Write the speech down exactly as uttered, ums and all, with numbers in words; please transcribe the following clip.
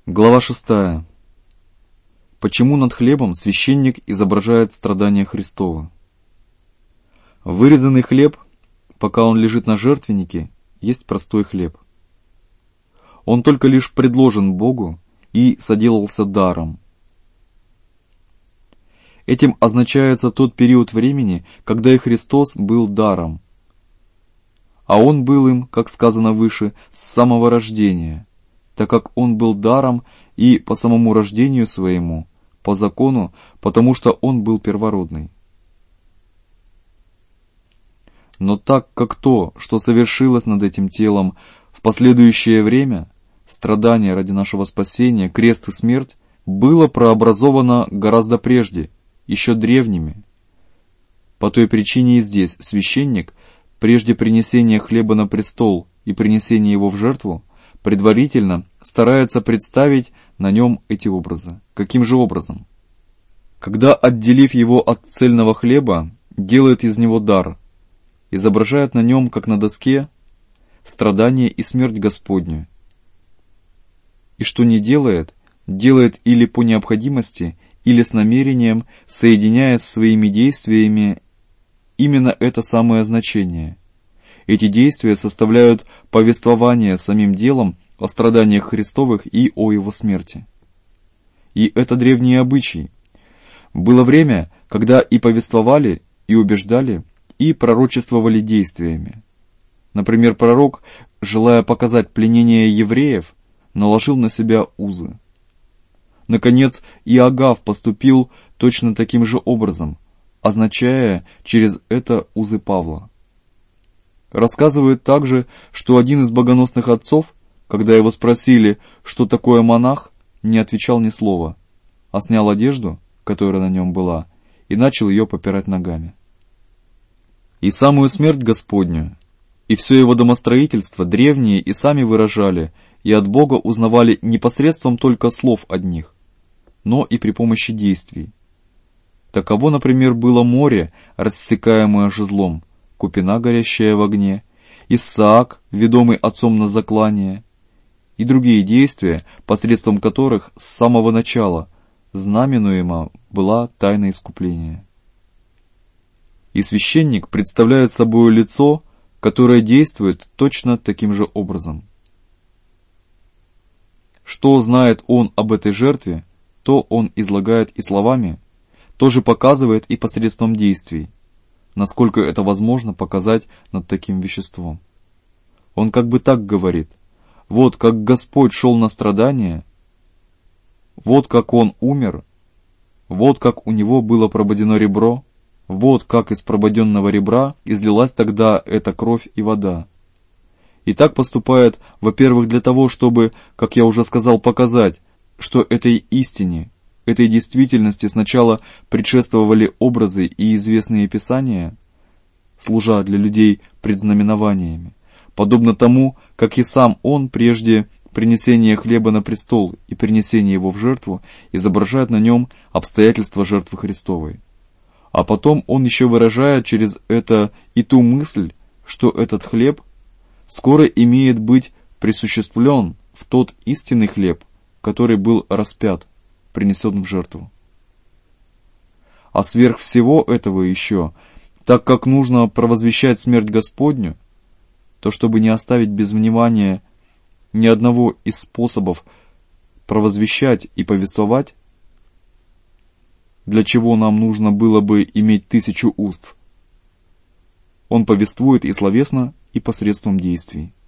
Глава шестая. Почему над хлебом священник изображает страдания Христова? Вырезанный хлеб, пока он лежит на жертвеннике, есть простой хлеб. Он только лишь предложен Богу и соделался даром. Этим означается тот период времени, когда и Христос был даром. А Он был им, как сказано выше, с самого рождения, так как Он был даром и по самому рождению своему, по закону, потому что Он был первородный. Но так как то, что совершилось над этим телом в последующее время, страдания ради нашего спасения, крест и смерть, было прообразовано гораздо прежде, еще древними. По той причине и здесь священник, прежде принесения хлеба на престол и принесения его в жертву, предварительно старается представить на нем эти образы. Каким же образом? Когда, отделив его от цельного хлеба, делает из него дар, изображает на нем, как на доске, страдание и смерть Господню. И что не делает, делает или по необходимости, или с намерением, соединяя с своими действиями именно это самое значение. Эти действия составляют повествование самим делом о страданиях Христовых и о Его смерти. И это древний обычай. Было время, когда и повествовали, и убеждали, и пророчествовали действиями. Например, пророк, желая показать пленение евреев, наложил на себя узы. Наконец, Иогав поступил точно таким же образом, означая через это узы Павла. Рассказывает также, что один из богоносных отцов, когда его спросили, что такое монах, не отвечал ни слова, а снял одежду, которая на нем была, и начал ее попирать ногами. И самую смерть Господню, и все его домостроительство древние и сами выражали, и от Бога узнавали не посредством только слов одних, но и при помощи действий. Таково, например, было море, рассекаемое жезлом, купина, горящая в огне, Исаак, ведомый отцом на заклание, и другие действия, посредством которых с самого начала знаменуема была тайна искупления. И священник представляет собой лицо, которое действует точно таким же образом. Что знает он об этой жертве, то он излагает и словами, то же показывает и посредством действий, насколько это возможно показать над таким веществом. Он как бы так говорит: вот как Господь шел на страдания, вот как Он умер, вот как у Него было прободено ребро, вот как из прободенного ребра излилась тогда эта кровь и вода. И так поступает, во-первых, для того, чтобы, как я уже сказал, показать, что этой истине, этой действительности сначала предшествовали образы и известные писания, служа для людей предзнаменованиями, подобно тому, как и сам Он прежде принесения хлеба на престол и принесения его в жертву изображает на нем обстоятельства жертвы Христовой. А потом Он еще выражает через это и ту мысль, что этот хлеб скоро имеет быть присуществлен в тот истинный хлеб, который был распят, принесен в жертву. А сверх всего этого еще, так как нужно провозвещать смерть Господню, то чтобы не оставить без внимания ни одного из способов провозвещать и повествовать, для чего нам нужно было бы иметь тысячу уст, он повествует и словесно, и посредством действий.